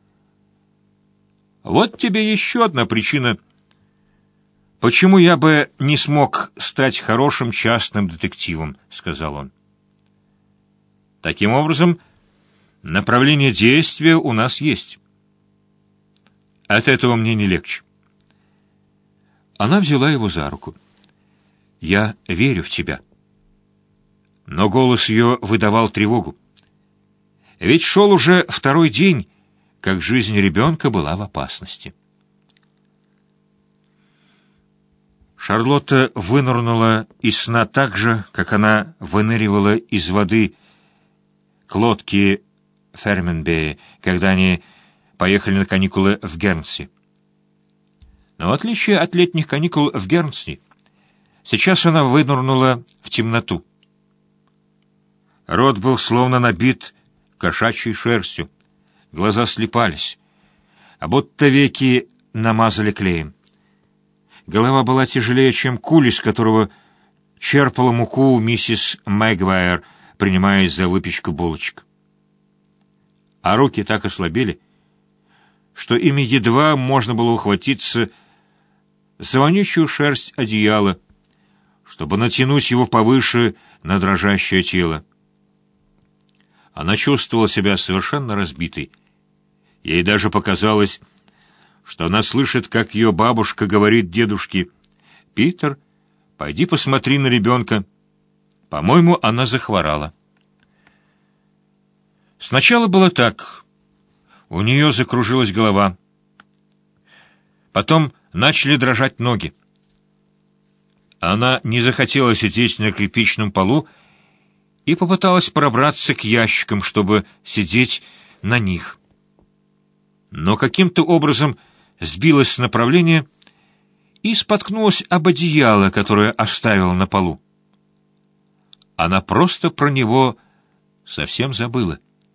«Вот тебе еще одна причина, почему я бы не смог стать хорошим частным детективом», — сказал он. «Таким образом, направление действия у нас есть. От этого мне не легче». Она взяла его за руку. «Я верю в тебя». Но голос ее выдавал тревогу. Ведь шел уже второй день, как жизнь ребенка была в опасности. Шарлотта вынырнула из сна так же, как она выныривала из воды, к лодке Ферменбее, когда они поехали на каникулы в Гернси. Но в отличие от летних каникул в Гернси, сейчас она вынырнула в темноту. Рот был словно набит кошачьей шерстью, глаза слипались, а будто веки намазали клеем. Голова была тяжелее, чем куль, из которого черпала муку миссис Мэгуайр, принимаясь за выпечку булочек. А руки так ослабели, что ими едва можно было ухватиться за вонючую шерсть одеяла, чтобы натянуть его повыше на дрожащее тело. Она чувствовала себя совершенно разбитой. Ей даже показалось, что она слышит, как ее бабушка говорит дедушке: «Питер, пойди посмотри на ребенка. По-моему, она захворала». Сначала было так. У нее закружилась голова. Потом начали дрожать ноги. Она не захотела сидеть на кирпичном полу и попыталась пробраться к ящикам, чтобы сидеть на них. Но каким-то образом сбилась с направления и споткнулась об одеяло, которое оставила на полу. Она просто про него совсем забыла.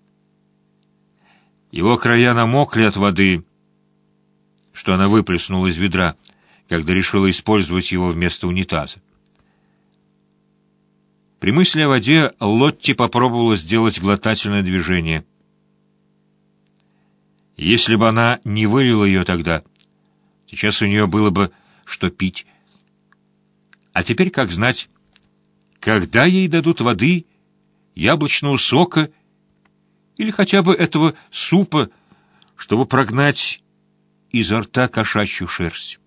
Его края намокли от воды, что она выплеснула из ведра, когда решила использовать его вместо унитаза. При мысли о воде Лотти попробовала сделать глотательное движение. Если бы она не вылила ее тогда, сейчас у нее было бы что пить. А теперь, как знать, когда ей дадут воды, яблочного сока или хотя бы этого супа, чтобы прогнать изо рта кошачью шерсть.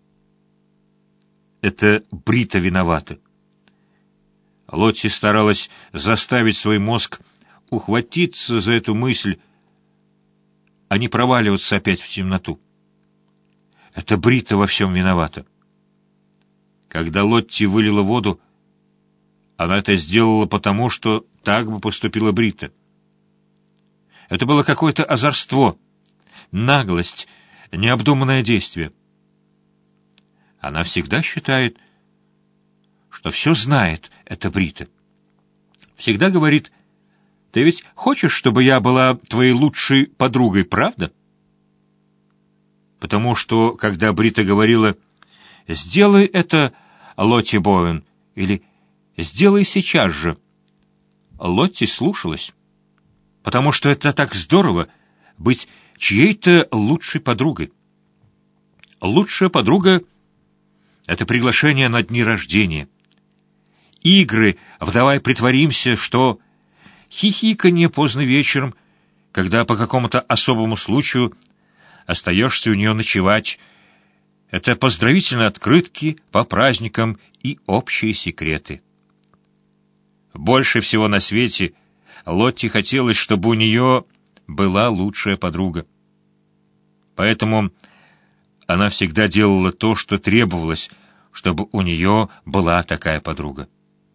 Это Брита виновата. Лотти старалась заставить свой мозг ухватиться за эту мысль, а не проваливаться опять в темноту. Это Брита во всем виновата. Когда Лотти вылила воду, она это сделала потому, что так бы поступила Брита. Это было какое-то озорство, наглость, необдуманное действие. Она всегда считает, что все знает эта Брита. Всегда говорит: «Ты ведь хочешь, чтобы я была твоей лучшей подругой, правда?» Потому что, когда Брита говорила: «Сделай это, Лотти Боуэн», или «Сделай сейчас же», Лотти слушалась. Потому что это так здорово — быть чьей-то лучшей подругой. Лучшая подруга — это приглашение на дни рождения. Игры в «давай притворимся», что хихиканье поздно вечером, когда по какому-то особому случаю остаешься у нее ночевать. Это поздравительные открытки по праздникам и общие секреты. Больше всего на свете Лотти хотелось, чтобы у нее была лучшая подруга. Поэтому она всегда делала то, что требовалось, чтобы у нее была такая подруга.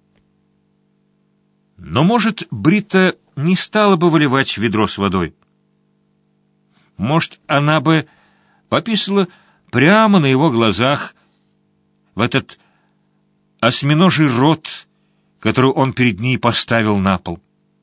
Но, может, Брита не стала бы выливать ведро с водой. Может, она бы пописала прямо на его глазах в этот осьминожий рот, который он перед ней поставил на пол.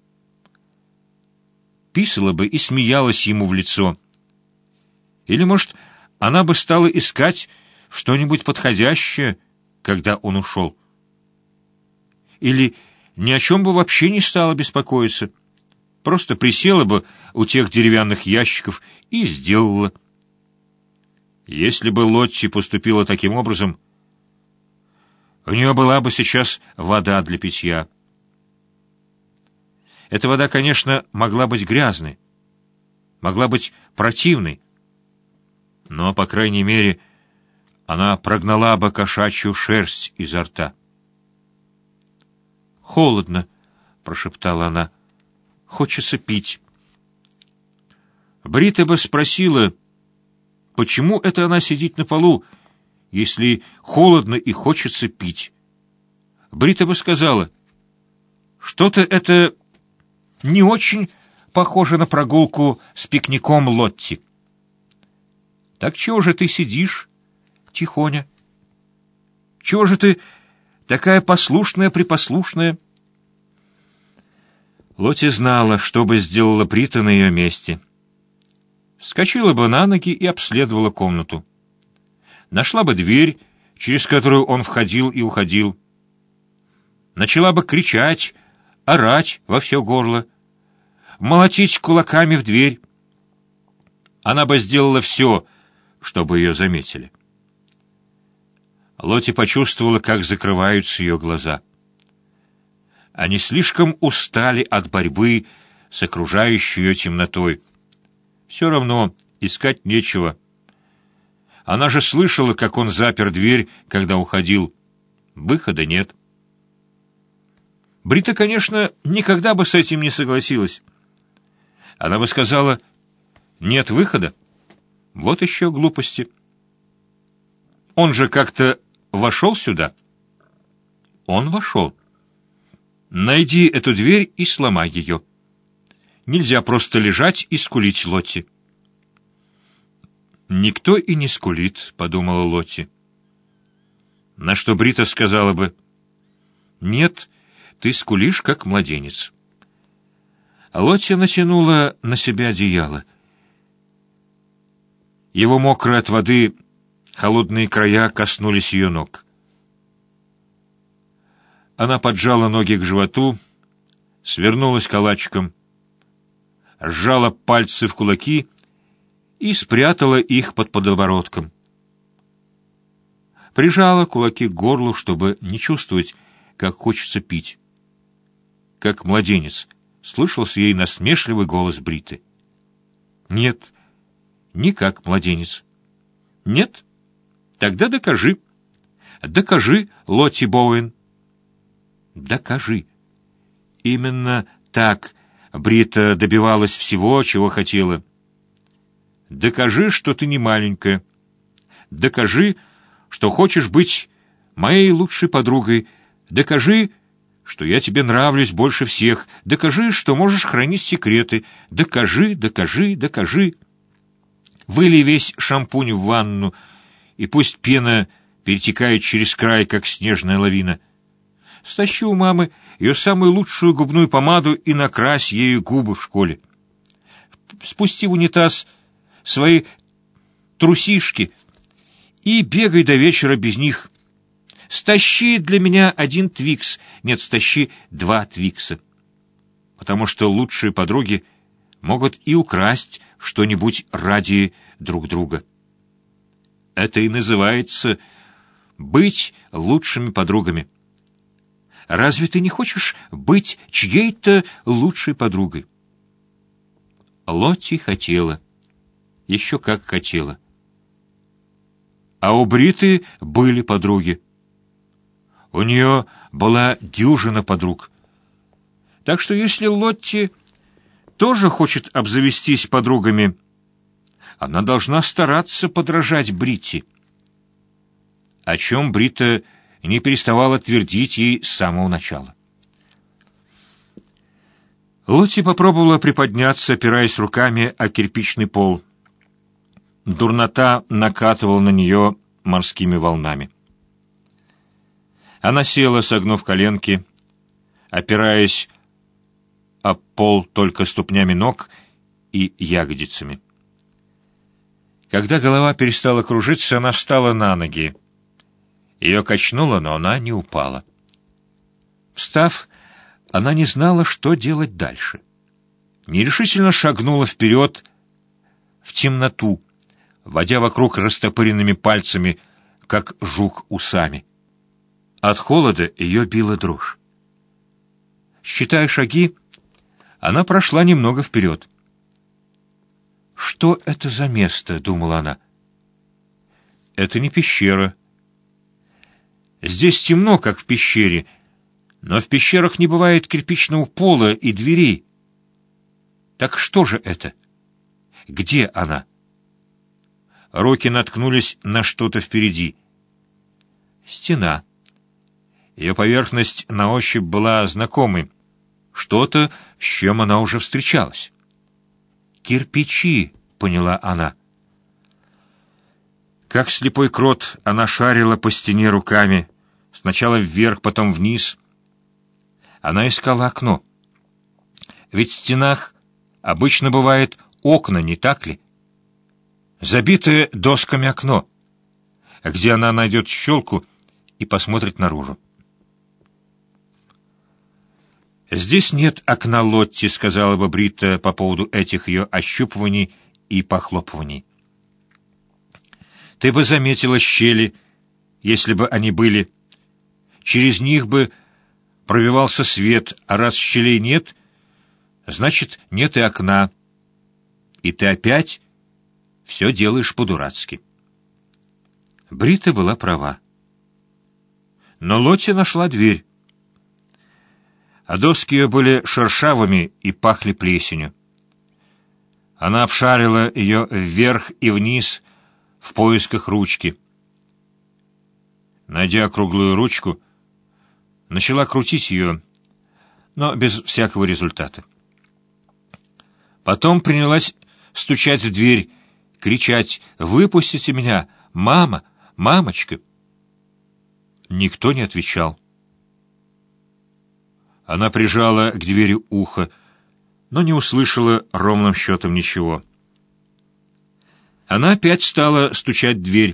Писала бы и смеялась ему в лицо. Или, может, она бы стала искать что-нибудь подходящее, когда он ушел. Или ни о чем бы вообще не стала беспокоиться. Просто присела бы у тех деревянных ящиков и сделала. Если бы Лотти поступила таким образом, у нее была бы сейчас вода для питья. Эта вода, конечно, могла быть грязной, могла быть противной, но, по крайней мере, она прогнала бы кошачью шерсть изо рта. «Холодно», — прошептала она, — «хочется пить». Брита бы спросила, почему это она сидит на полу, если холодно и хочется пить. Брита бы сказала: «Что-то это не очень похоже на прогулку с пикником Лотти. Так чего же ты сидишь, тихоня? Чего же ты такая послушная-препослушная? Лотти знала, что бы сделала Брита на ее месте. Вскочила бы на ноги и обследовала комнату. Нашла бы дверь, через которую он входил и уходил. Начала бы кричать, орать во все горло, молотить кулаками в дверь. Она бы сделала все, чтобы ее заметили. Лотти почувствовала, как закрываются ее глаза. Они слишком устали от борьбы с окружающей ее темнотой. Все равно искать нечего. Она же слышала, как он запер дверь, когда уходил. Выхода нет. Брита, конечно, никогда бы с этим не согласилась. Она бы сказала: «Нет выхода». Вот еще глупости. Он же как-то вошел сюда. Он вошел. Найди эту дверь и сломай ее. Нельзя просто лежать и скулить, Лотти. «Никто и не скулит», — подумала Лотти. На что Брита сказала бы: «Нет, ты скулишь, как младенец». Лотти натянула на себя одеяло. Его мокрые от воды холодные края коснулись ее ног. Она поджала ноги к животу, свернулась калачиком, сжала пальцы в кулаки и спрятала их под подбородком. Прижала кулаки к горлу, чтобы не чувствовать, как хочется пить. Как младенец слышался ей насмешливый голос Бриты. «Нет, не как младенец». «Нет? Тогда докажи. Докажи, Лотти Боуэн». «Докажи». Именно так Брита добивалась всего, чего хотела. «Докажи, что ты не маленькая. Докажи, что хочешь быть моей лучшей подругой. Докажи, что я тебе нравлюсь больше всех. Докажи, что можешь хранить секреты. Докажи, докажи, докажи. Вылей весь шампунь в ванну, и пусть пена перетекает через край, как снежная лавина. Стащи у мамы ее самую лучшую губную помаду и накрась ею губы в школе. Спусти в унитаз свои трусишки и бегай до вечера без них. Стащи для меня один твикс, нет, стащи два твикса. Потому что лучшие подруги могут и украсть что-нибудь ради друг друга. Это и называется быть лучшими подругами. Разве ты не хочешь быть чьей-то лучшей подругой? Лотти хотела. Еще как хотела. А у Бриты были подруги. У нее была дюжина подруг. Так что если Лотти тоже хочет обзавестись подругами, она должна стараться подражать Бритте, о чем Брита не переставала твердить ей с самого начала. Лотти попробовала приподняться, опираясь руками о кирпичный пол. Дурнота накатывала на нее морскими волнами. Она села, согнув коленки, опираясь о пол только ступнями ног и ягодицами. Когда голова перестала кружиться, она встала на ноги. Ее качнуло, но она не упала. Встав, она не знала, что делать дальше. Нерешительно шагнула вперед в темноту, водя вокруг растопыренными пальцами, как жук усами. От холода ее била дрожь. Считая шаги, она прошла немного вперед. «Что это за место?» — думала она. «Это не пещера. Здесь темно, как в пещере, но в пещерах не бывает кирпичного пола и дверей. Так что же это? Где она?» Руки наткнулись на что-то впереди. Стена. Ее поверхность на ощупь была знакомой. что-то, с чем она уже встречалась. «Кирпичи», — поняла она. Как слепой крот, она шарила по стене руками, сначала вверх, потом вниз. Она искала окно. Ведь в стенах обычно бывает окна, не так ли? Забитое досками окно, где она найдет щелку и посмотрит наружу. «Здесь нет окна, Лотти», — сказала бы Брита по поводу этих ее ощупываний и похлопываний. «Ты бы заметила щели, если бы они были. Через них бы пробивался свет, а раз щелей нет, значит, нет и окна. И ты опять все делаешь по-дурацки». Брита была права. Но Лотти нашла дверь. А доски ее были шершавыми и пахли плесенью. Она обшарила ее вверх и вниз в поисках ручки. Найдя круглую ручку, начала крутить ее, но без всякого результата. Потом принялась стучать в дверь, кричать: «Выпустите меня! Мама! Мамочка!» Никто не отвечал. Она прижала к двери ухо, но не услышала ровным счетом ничего. Она опять стала стучать в дверь.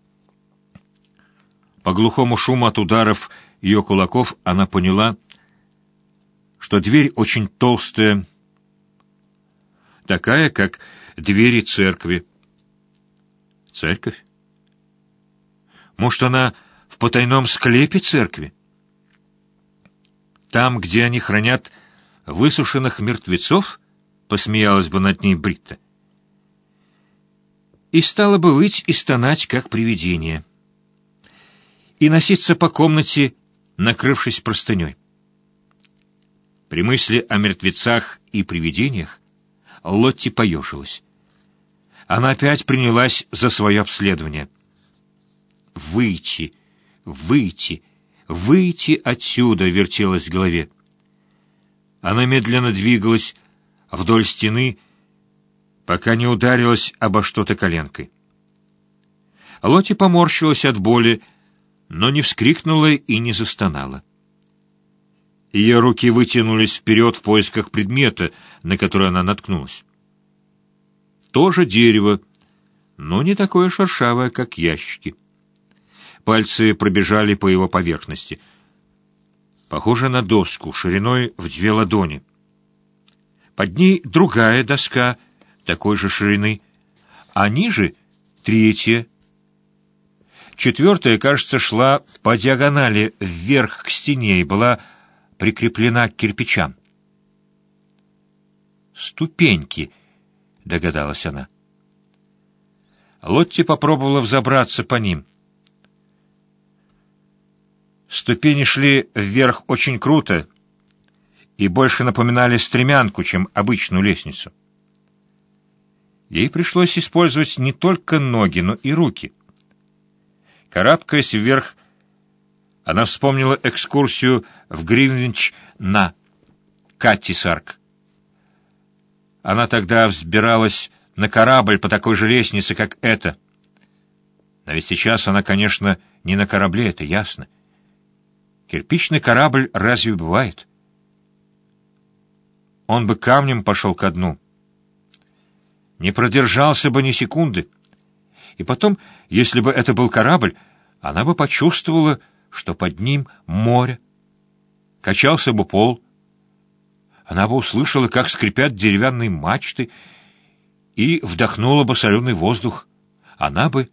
По глухому шуму от ударов ее кулаков она поняла, что дверь очень толстая, такая, как двери церкви. Церковь? Может, она в потайном склепе церкви? Там, где они хранят высушенных мертвецов, посмеялась бы над ней Брита. И стала бы выть и стонать, как привидение, и носиться по комнате, накрывшись простыней. При мысли о мертвецах и привидениях Лотти поежилась. Она опять принялась за свое обследование. «Выйти, выйти, выйти отсюда!» — вертелось в голове. Она медленно двигалась вдоль стены, пока не ударилась обо что-то коленкой. Лотти поморщилась от боли, но не вскрикнула и не застонала. Ее руки вытянулись вперед в поисках предмета, на который она наткнулась. Тоже дерево, но не такое шершавое, как ящики. Пальцы пробежали по его поверхности. Похоже на доску, шириной в две ладони. Под ней другая доска, такой же ширины, а ниже третья. Четвертая, кажется, шла по диагонали вверх к стене и была прикреплена к кирпичам. «Ступеньки», — догадалась она. Лотти попробовала взобраться по ним. Ступени шли вверх очень круто и больше напоминали стремянку, чем обычную лестницу. Ей пришлось использовать не только ноги, но и руки. Карабкаясь вверх, она вспомнила экскурсию в Гринвич на Каттисарк. Она тогда взбиралась на корабль по такой же лестнице, как эта. Но ведь сейчас она, конечно, не на корабле, это ясно. Кирпичный корабль разве бывает? Он бы камнем пошел ко дну. Не продержался бы ни секунды. И потом, если бы это был корабль, она бы почувствовала, что под ним море. Качался бы пол. Она бы услышала, как скрипят деревянные мачты, и вдохнула бы соленый воздух. Она бы...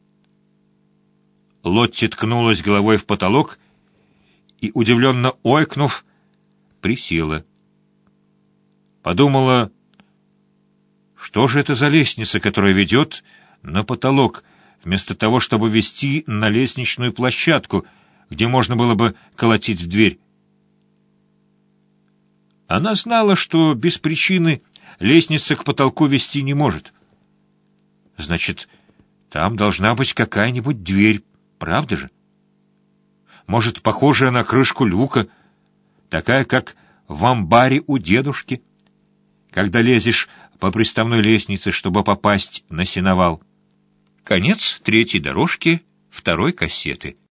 Лотти ткнулась головой в потолок и, удивленно ойкнув, присела. Подумала, что же это за лестница, которая ведет на потолок, вместо того, чтобы вести на лестничную площадку, где можно было бы колотить в дверь. Она знала, что без причины лестница к потолку вести не может. Значит, там должна быть какая-нибудь дверь, правда же? Может, похожая на крышку люка, такая, как в амбаре у дедушки, когда лезешь по приставной лестнице, чтобы попасть на сеновал. Конец третьей дорожки второй кассеты.